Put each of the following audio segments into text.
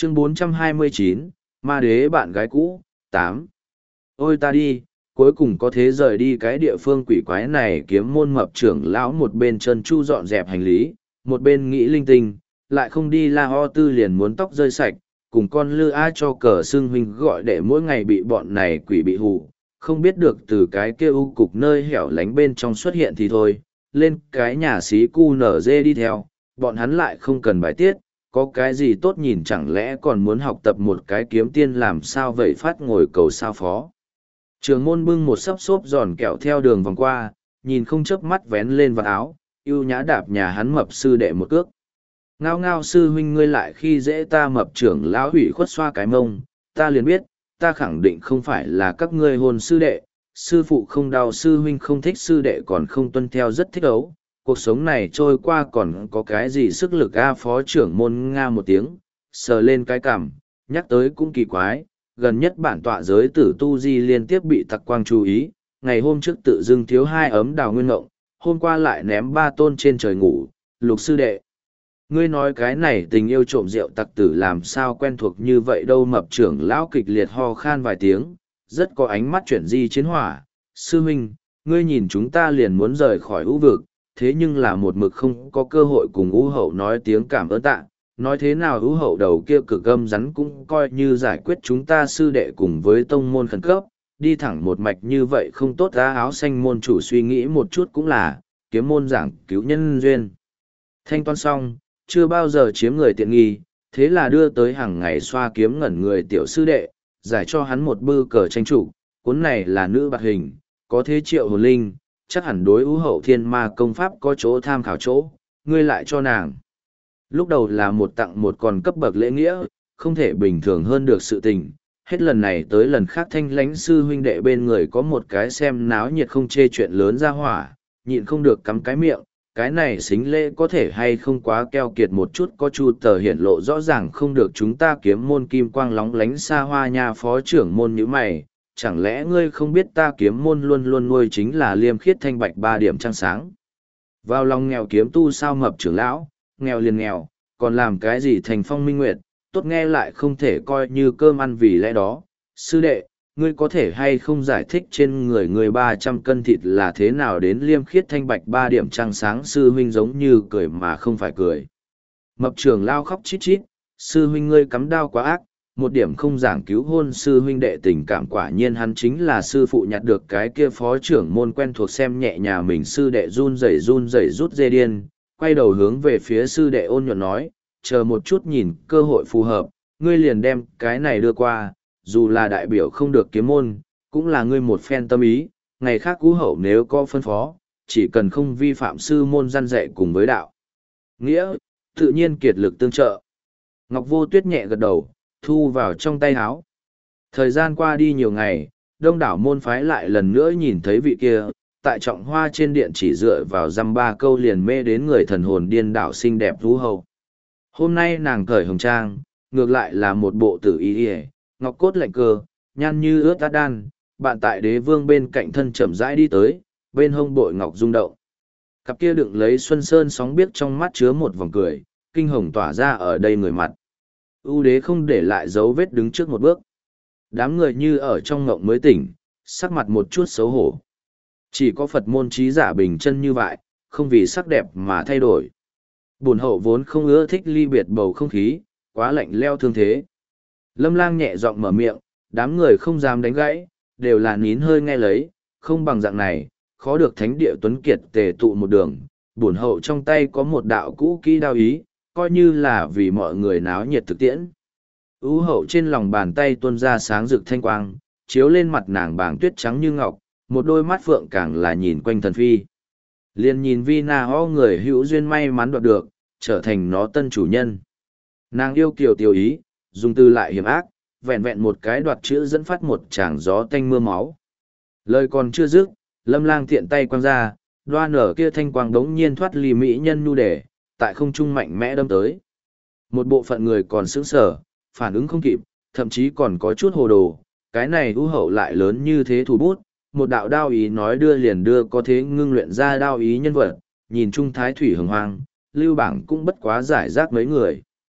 Chương 429, Ma Đế bạn gái cũ, 8. Ôi ta đi, cuối cùng có thế rời đi cái địa phương quỷ quái này. Kiếm môn mập trưởng lão một bên chân chu dọn dẹp hành lý, một bên nghĩ linh tinh, lại không đi La Ho Tư liền muốn tóc rơi sạch, cùng con lư a cho cờ xương huynh gọi để mỗi ngày bị bọn này quỷ bị hù, không biết được từ cái kia u cục nơi hẻo lánh bên trong xuất hiện thì thôi, lên cái nhà xí cu nở dê đi theo, bọn hắn lại không cần bài tiết, có cái gì tốt nhìn chẳng lẽ còn muốn học tập một cái kiếm tiên làm sao vậy phát ngồi cầu sao phó. Trường môn bưng một sấp xốp giòn kẹo theo đường vòng qua, nhìn không chớp mắt vén lên vào áo, yêu nhã đạp nhà hắn mập sư đệ một cước. Ngao ngao sư huynh ngươi lại khi dễ ta mập trưởng lão hủy khuất xoa cái mông, ta liền biết, ta khẳng định không phải là các ngươi hôn sư đệ, sư phụ không đau sư huynh không thích sư đệ còn không tuân theo rất thích ấu, cuộc sống này trôi qua còn có cái gì sức lực a. Phó trưởng môn nga một tiếng, sờ lên cái cằm, nhắc tới cũng kỳ quái, gần nhất bản tọa giới tử tu di liên tiếp bị tặc quang chú ý, ngày hôm trước tự dưng thiếu 2 ấm đào nguyên ngộng, hôm qua lại ném 3 tôn trên trời ngủ, lục sư đệ. Ngươi nói cái này tình yêu trộm rượu tặc tử làm sao quen thuộc như vậy đâu. Mập trưởng lão kịch liệt ho khan vài tiếng, rất có ánh mắt chuyển di chiến hỏa. Sư huynh, ngươi nhìn chúng ta liền muốn rời khỏi ưu vực, thế nhưng là một mực không có cơ hội cùng ưu hậu nói tiếng cảm ơn tạ. Nói thế nào ưu hậu đầu kia cực âm rắn cũng coi như giải quyết chúng ta sư đệ cùng với tông môn khẩn cấp, đi thẳng một mạch như vậy không tốt ra. Áo xanh môn chủ suy nghĩ một chút cũng là, kiếm môn giảng cứu nhân duyên. Thanh toán xong, chưa bao giờ chiếm người tiện nghi, thế là đưa tới hàng ngày xoa kiếm ngẩn người tiểu sư đệ, giải cho hắn một bư cờ tranh chủ, cuốn này là nữ bạc hình, có thế triệu hồn linh, chắc hẳn đối ưu hậu thiên ma công pháp có chỗ tham khảo chỗ, ngươi lại cho nàng. Lúc đầu là một tặng một còn cấp bậc lễ nghĩa, không thể bình thường hơn được sự tình, hết lần này tới lần khác thanh lãnh sư huynh đệ bên người có một cái xem náo nhiệt không chê chuyện lớn ra hỏa, nhịn không được cắm cái miệng. Cái này xính lễ có thể hay không quá keo kiệt một chút, có chu tờ hiển lộ rõ ràng không được chúng ta kiếm môn kim quang lóng lánh xa hoa nha. Phó trưởng môn như mày, chẳng lẽ ngươi không biết ta kiếm môn luôn luôn nuôi chính là liêm khiết thanh bạch 3 điểm trăng sáng. Vào lòng nghèo kiếm tu sao mập trưởng lão, nghèo liền nghèo, còn làm cái gì thành phong minh nguyệt, tốt nghe lại không thể coi như cơm ăn vì lẽ đó. Sư đệ, ngươi có thể hay không giải thích trên người người 300 cân thịt là thế nào đến liêm khiết thanh bạch 3 điểm trăng sáng. Sư huynh giống như cười mà không phải cười. Mập trưởng lao khóc chít chít, sư huynh ngươi cắm đao quá ác, một điểm không giảng cứu hôn sư huynh đệ tình cảm. Quả nhiên hắn chính là sư phụ nhặt được cái kia phó trưởng môn quen thuộc xem nhẹ nhà mình. Sư đệ run rẩy rút dê điên, quay đầu hướng về phía sư đệ ôn nhuận nói, chờ một chút nhìn cơ hội phù hợp, ngươi liền đem cái này đưa qua, dù là đại biểu không được kiếm môn, cũng là ngươi một phen tâm ý, ngày khác cú hậu nếu có phân phó, chỉ cần không vi phạm sư môn răn dạy cùng với đạo nghĩa, tự nhiên kiệt lực tương trợ. Ngọc Vô Tuyết nhẹ gật đầu, thu vào trong tay áo. Thời gian qua đi nhiều ngày, đông đảo môn phái lại lần nữa nhìn thấy vị kia, tại trọng hoa trên điện chỉ dựa vào dăm 3 câu liền mê đến người thần hồn điên đảo xinh đẹp thú hậu. Hôm nay nàng cởi hồng trang, ngược lại là một bộ tử y y, ngọc cốt lạnh cơ, nhan như ướt át đan, bạn tại đế vương bên cạnh thân chậm rãi đi tới, bên hông bội ngọc rung động. Cặp kia đựng lấy xuân sơn sóng biếc trong mắt chứa một vòng cười, kinh hồng tỏa ra ở đây người mặt. ưu đế không để lại dấu vết đứng trước một bước. Đám người như ở trong ngộng mới tỉnh, sắc mặt một chút xấu hổ. Chỉ có Phật môn trí giả bình chân như vậy, không vì sắc đẹp mà thay đổi. Bổn hậu vốn không ưa thích ly biệt bầu không khí, quá lạnh leo thương thế. Lâm Lang nhẹ giọng mở miệng, đám người không dám đánh gãy, đều là nín hơi nghe lấy, không bằng dạng này, khó được thánh địa tuấn kiệt tề tụ một đường. Bổn hậu trong tay có một đạo cũ kỹ đao ý, coi như là vì mọi người náo nhiệt thực tiễn. Ú hậu trên lòng bàn tay tuôn ra sáng rực thanh quang, chiếu lên mặt nàng bàng tuyết trắng như ngọc, một đôi mắt phượng càng là nhìn quanh thần phi. Liền nhìn vi na ho người hữu duyên may mắn đoạt được, trở thành nó tân chủ nhân. Nàng yêu kiều tiêu ý, dùng từ lại hiểm ác, vẹn vẹn một cái đoạt chữ dẫn phát một tràng gió tanh mưa máu. Lời còn chưa dứt, Lâm Lang tiện tay quăng ra, đoa nở kia thanh quang đống nhiên thoát ly mỹ nhân nhu đề, tại không trung mạnh mẽ đâm tới. Một bộ phận người còn sững sờ, phản ứng không kịp, thậm chí còn có chút hồ đồ, cái này ưu hậu lại lớn như thế thủ bút, một đạo đao ý nói đưa liền đưa có thế ngưng luyện ra đao ý nhân vật, nhìn trung thái thủy hồng hoang, lưu bảng cũng bất quá giải rác mấy người.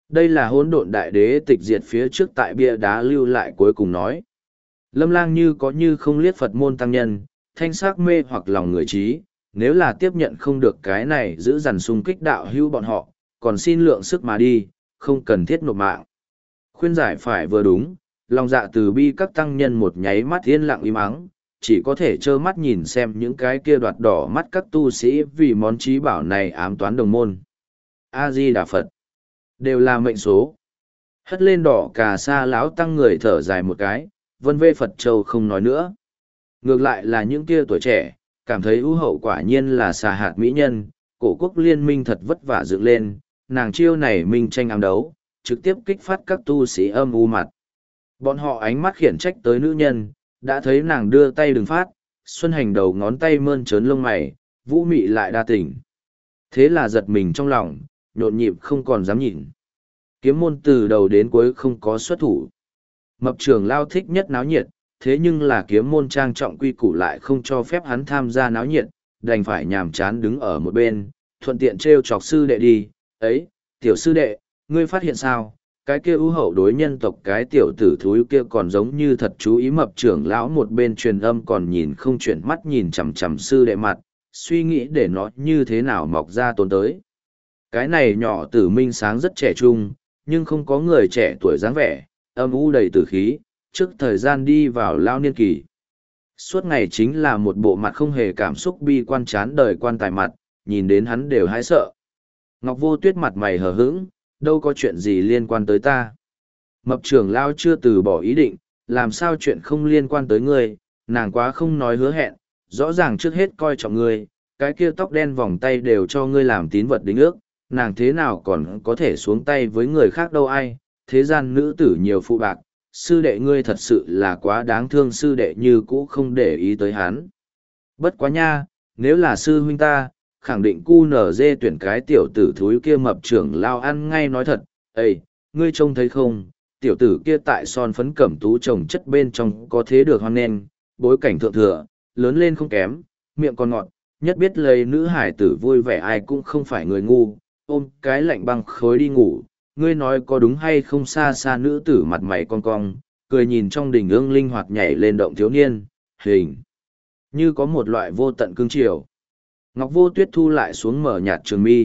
Đây là hỗn độn đại đế tịch diệt phía trước tại bia đá lưu lại cuối cùng nói. Lâm Lang như có như không liếc Phật môn tăng nhân, thanh sắc mê hoặc lòng người trí, nếu là tiếp nhận không được cái này giữ dằn xung kích đạo hữu bọn họ, còn xin lượng sức mà đi, không cần thiết nộp mạng. Khuyên giải phải vừa đúng, lòng dạ từ bi các tăng nhân một nháy mắt yên lặng im ắng, chỉ có thể trơ mắt nhìn xem những cái kia đoạt đỏ mắt các tu sĩ vì món trí bảo này ám toán đồng môn. A-di-đà Phật, đều là mệnh số. Hất lên đỏ cà sa lão tăng người thở dài một cái, vân vê Phật châu không nói nữa. Ngược lại là những kia tuổi trẻ, cảm thấy ưu hậu quả nhiên là xà hạt mỹ nhân, cổ quốc liên minh thật vất vả dựng lên, nàng chiêu này minh tranh ám đấu, trực tiếp kích phát các tu sĩ âm u mặt. Bọn họ ánh mắt khiển trách tới nữ nhân, đã thấy nàng đưa tay đừng phát, Xuân Hành đầu ngón tay mơn trớn lông mày, vũ mị lại đa tình. Thế là giật mình trong lòng, nhộn nhịp không còn dám nhìn. Kiếm môn từ đầu đến cuối không có xuất thủ. Mập trưởng lao thích nhất náo nhiệt, thế nhưng là kiếm môn trang trọng quy củ lại không cho phép hắn tham gia náo nhiệt, đành phải nhàm chán đứng ở một bên, thuận tiện trêu chọc sư đệ đi. Ấy, tiểu sư đệ, ngươi phát hiện sao, cái kia ưu hậu đối nhân tộc cái tiểu tử thúi kia còn giống như thật chú ý. Mập trưởng lão một bên truyền âm còn nhìn không chuyển mắt nhìn chằm chằm sư đệ mặt, suy nghĩ để nó như thế nào mọc ra tốn tới. Cái này nhỏ tử minh sáng rất trẻ trung, nhưng không có người trẻ tuổi dáng vẻ, âm u đầy tử khí, trước thời gian đi vào lao niên kỳ. Suốt ngày chính là một bộ mặt không hề cảm xúc bi quan chán đời quan tài mặt, nhìn đến hắn đều hãi sợ. Ngọc Vô Tuyết mặt mày hờ hững, đâu có chuyện gì liên quan tới ta. Mập trưởng lao chưa từ bỏ ý định, làm sao chuyện không liên quan tới ngươi, nàng quá không nói hứa hẹn, rõ ràng trước hết coi trọng ngươi, cái kia tóc đen vòng tay đều cho ngươi làm tín vật đính ước, nàng thế nào còn có thể xuống tay với người khác đâu ai, thế gian nữ tử nhiều phụ bạc, sư đệ ngươi thật sự là quá đáng thương. Sư đệ như cũ không để ý tới hắn. Bất quá nha, nếu là sư huynh ta, khẳng định cu nở dê tuyển cái tiểu tử thúi kia. Mập trưởng lao ăn ngay nói thật, ây, ngươi trông thấy không, tiểu tử kia tại son phấn cẩm tú trồng chất bên trong có thế được hoan nghênh, bối cảnh thượng thừa, lớn lên không kém, miệng còn ngọt, nhất biết lấy nữ hải tử vui vẻ ai cũng không phải người ngu, ôm cái lạnh băng khối đi ngủ. Ngươi nói có đúng hay không? Xa xa nữ tử mặt mày cong cong, cười nhìn trong đình ương linh hoạt nhảy lên động thiếu niên, hình như có một loại vô tận cương triều. Ngọc Vô Tuyết thu lại xuống mở nhạt trường mi.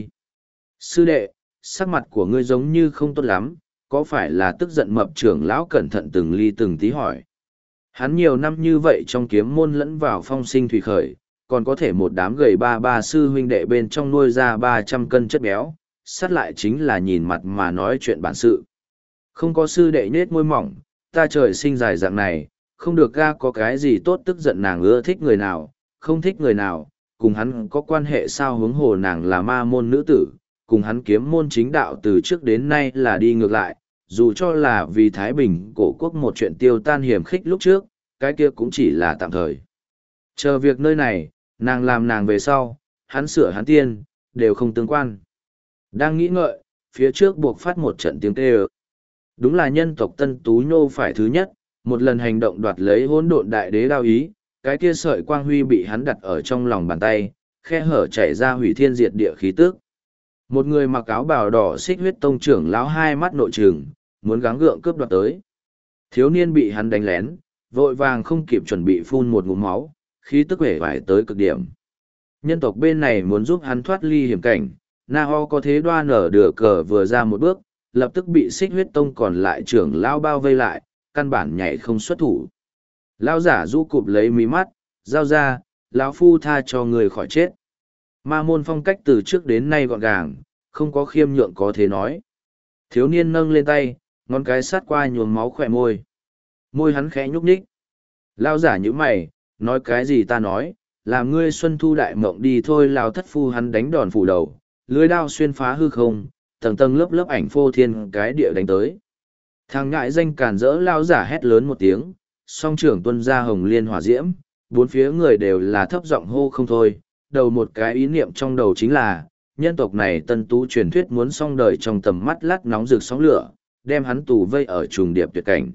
Sư đệ, sắc mặt của ngươi giống như không tốt lắm, có phải là tức giận? Mập trưởng lão cẩn thận từng ly từng tí hỏi. Hắn nhiều năm như vậy trong kiếm môn lẫn vào phong sinh thủy khởi, còn có thể một đám gầy ba sư huynh đệ bên trong nuôi ra 300 cân chất béo, sát lại chính là nhìn mặt mà nói chuyện bản sự. Không có. Sư đệ nết môi mỏng, ta trời sinh dài dạng này, không được ga có cái gì tốt tức giận. Nàng ưa thích người nào, không thích người nào, cùng hắn có quan hệ sao? Huống hồ nàng là ma môn nữ tử, cùng hắn kiếm môn chính đạo từ trước đến nay là đi ngược lại, dù cho là vì Thái Bình cổ quốc một chuyện tiêu tan hiểm khích lúc trước, cái kia cũng chỉ là tạm thời. Chờ việc nơi này, nàng làm nàng về sau, hắn sửa hắn tiên, đều không tương quan. Đang nghĩ ngợi, phía trước buộc phát một trận tiếng kêu. Đúng là nhân tộc Tân Tú Nhô phải thứ nhất, một lần hành động đoạt lấy hỗn độn đại đế đao ý, cái kia sợi quang huy bị hắn đặt ở trong lòng bàn tay, khe hở chảy ra hủy thiên diệt địa khí tức. Một người mặc áo bào đỏ xích huyết tông trưởng lão hai mắt nội trừng, muốn gắng gượng cướp đoạt tới. Thiếu niên bị hắn đánh lén, vội vàng không kịp chuẩn bị phun một ngụm máu, khí tức hể vải tới cực điểm. Nhân tộc bên này muốn giúp hắn thoát ly hiểm cảnh, Na Ho có thế đoan nở đửa cờ vừa ra một bước, lập tức bị xích huyết tông còn lại trưởng lao bao vây lại, căn bản nhảy không xuất thủ. Lao giả du cụp lấy mí mắt, giao ra, lão phu tha cho người khỏi chết. Ma môn phong cách từ trước đến nay gọn gàng, không có khiêm nhượng có thế nói. Thiếu niên nâng lên tay, ngón cái sát qua nhuốm máu khỏe môi. Môi hắn khẽ nhúc nhích. Lao giả như mày, nói cái gì ta nói, làm ngươi xuân thu đại mộng đi thôi. Lao thất phu hắn đánh đòn phủ đầu, lưới đao xuyên phá hư không, tầng tầng lớp lớp ảnh phô thiên cái địa đánh tới. Thằng ngại danh càn rỡ lao giả hét lớn một tiếng, song trưởng tuân ra hồng liên hỏa diễm, bốn phía người đều là thấp giọng hô không thôi. Đầu một cái ý niệm trong đầu chính là, nhân tộc này Tân Tú truyền thuyết muốn xong đời trong tầm mắt lát nóng rực sóng lửa, đem hắn tù vây ở trùng điệp tuyệt cảnh.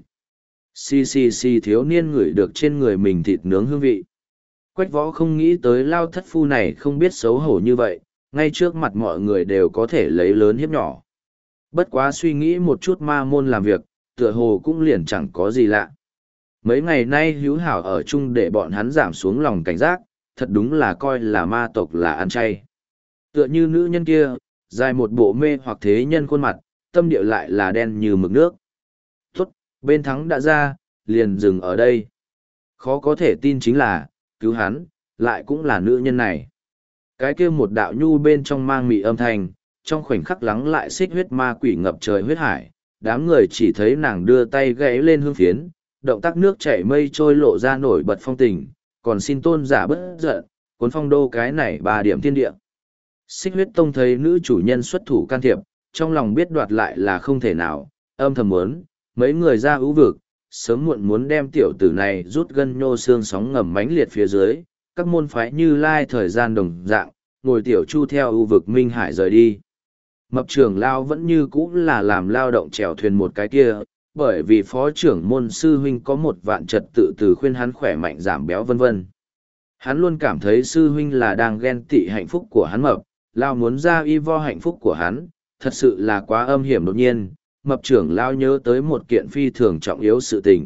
Xì thiếu niên ngửi được trên người mình thịt nướng hương vị. Quách Võ không nghĩ tới lao thất phu này không biết xấu hổ như vậy, ngay trước mặt mọi người đều có thể lấy lớn hiếp nhỏ. Bất quá suy nghĩ một chút ma môn làm việc, tựa hồ cũng liền chẳng có gì lạ. Mấy ngày nay hữu hảo ở chung để bọn hắn giảm xuống lòng cảnh giác, thật đúng là coi là ma tộc là ăn chay. Tựa như nữ nhân kia, dài một bộ mê hoặc thế nhân khuôn mặt, tâm địa lại là đen như mực nước. Tốt, bên thắng đã ra, liền dừng ở đây. Khó có thể tin chính là, cứu hắn, lại cũng là nữ nhân này. Cái kia một đạo nhu bên trong mang mị âm thanh, trong khoảnh khắc lắng lại xích huyết ma quỷ ngập trời huyết hải, đám người chỉ thấy nàng đưa tay gãy lên hương phiến, động tác nước chảy mây trôi lộ ra nổi bật phong tình, còn xin tôn giả bất giận, cuốn phong đô cái này 3 điểm thiên địa. Xích huyết tông thấy nữ chủ nhân xuất thủ can thiệp, trong lòng biết đoạt lại là không thể nào, âm thầm muốn, mấy người ra ưu vực, sớm muộn muốn đem tiểu tử này rút gân nhô xương sóng ngầm mãnh liệt phía dưới, các môn phái như lai thời gian đồng dạng, ngồi tiểu chu theo ưu vực Minh Hải rời đi. Mập trưởng lao vẫn như cũ là làm lao động chèo thuyền một cái kia, bởi vì phó trưởng môn sư huynh có một vạn trật tự từ khuyên hắn khỏe mạnh giảm béo vân vân. Hắn luôn cảm thấy sư huynh là đang ghen tị hạnh phúc của hắn mập, lao muốn ra y vo hạnh phúc của hắn, thật sự là quá âm hiểm đột nhiên, mập trưởng lao nhớ tới một kiện phi thường trọng yếu sự tình.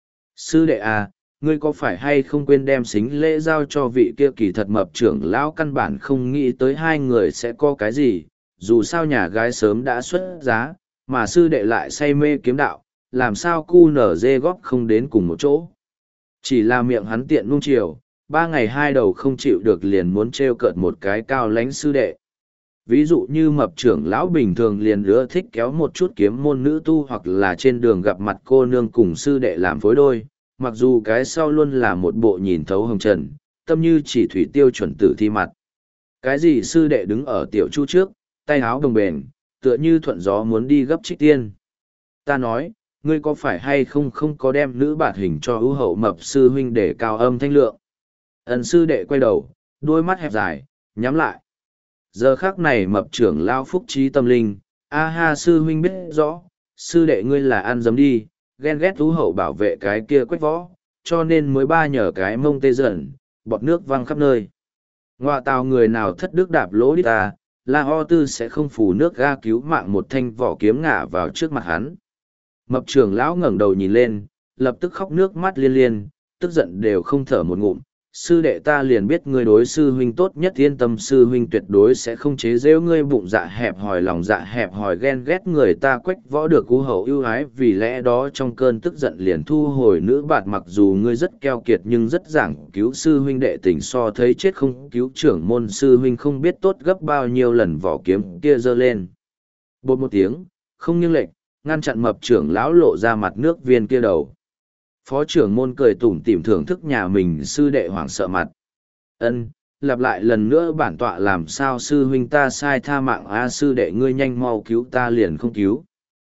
Sư đệ à, ngươi có phải hay không quên đem xính lễ giao cho vị kia kỳ thật mập trưởng lão căn bản không nghĩ tới hai người sẽ có cái gì, dù sao nhà gái sớm đã xuất giá, mà sư đệ lại say mê kiếm đạo, làm sao cu nở dê góp không đến cùng một chỗ. Chỉ là miệng hắn tiện nung chiều, 3 ngày 2 đầu không chịu được liền muốn trêu cợt một cái cao lánh sư đệ. Ví dụ như mập trưởng lão bình thường liền ưa thích kéo một chút kiếm môn nữ tu hoặc là trên đường gặp mặt cô nương cùng sư đệ làm phối đôi, mặc dù cái sau luôn là một bộ nhìn thấu hồng trần, tâm như chỉ thủy tiêu chuẩn tử thi mặt. Cái gì sư đệ đứng ở tiểu chu trước, tay áo đồng bền, tựa như thuận gió muốn đi gấp trích tiên. Ta nói, ngươi có phải hay không có đem nữ bạt hình cho ưu hậu mập sư huynh để cao âm thanh lượng. Ân sư đệ quay đầu, đôi mắt hẹp dài, nhắm lại. Giờ khắc này mập trưởng lao phúc trí tâm linh, a ha sư huynh biết rõ, sư đệ ngươi là ăn dấm đi, ghen ghét ưu hậu bảo vệ cái kia quách võ, cho nên mới ba nhờ cái mông tê dần, bọt nước văng khắp nơi. Ngoà tào người nào thất đức đạp lỗ đi ta, La Ho Tư sẽ không phủ nước ga cứu mạng một thanh vỏ kiếm ngã vào trước mặt hắn. Mập trưởng lão ngẩng đầu nhìn lên, lập tức khóc nước mắt liên liên, tức giận đều không thở một ngụm. Sư đệ ta liền biết ngươi đối sư huynh tốt nhất, yên tâm sư huynh tuyệt đối sẽ không chế giễu ngươi bụng dạ hẹp hòi lòng dạ hẹp hòi ghen ghét người ta quách võ được cú hậu ưu ái, vì lẽ đó trong cơn tức giận liền thu hồi nữ bạt, mặc dù ngươi rất keo kiệt nhưng rất giảng cứu sư huynh đệ tình, so thấy chết không cứu trưởng môn sư huynh không biết tốt gấp bao nhiêu lần vỏ kiếm kia giơ lên. Bột một tiếng, không nghiêng lệch, ngăn chặn mập trưởng lão lộ ra mặt nước viên kia đầu. Phó trưởng môn cười tủm tỉm thưởng thức nhà mình sư đệ hoảng sợ mặt. Ân, lặp lại lần nữa bản tọa làm sao sư huynh ta sai tha mạng a sư đệ ngươi nhanh mau cứu ta liền không cứu.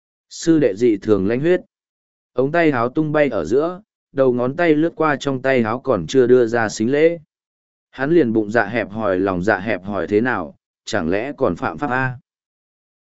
Sư đệ dị thường lãnh huyết. Ống tay háo tung bay ở giữa, đầu ngón tay lướt qua trong tay háo còn chưa đưa ra xính lễ. Hắn liền bụng dạ hẹp hòi lòng dạ hẹp hòi thế nào, chẳng lẽ còn phạm pháp a?